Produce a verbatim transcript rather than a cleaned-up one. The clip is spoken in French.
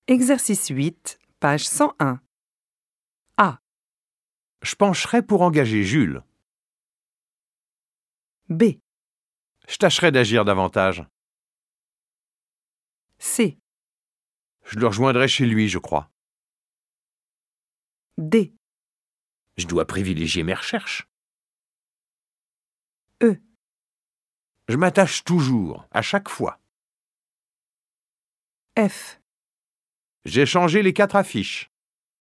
Exercice huit, page cent un. A. Je pencherai pour engager Jules. B. Je tâcherai d'agir davantage. C. Je le rejoindrai chez lui, je crois. D. Je dois privilégier mes recherches. E. Je m'attache toujours, à chaque fois. F. J'ai changé les quatre affiches.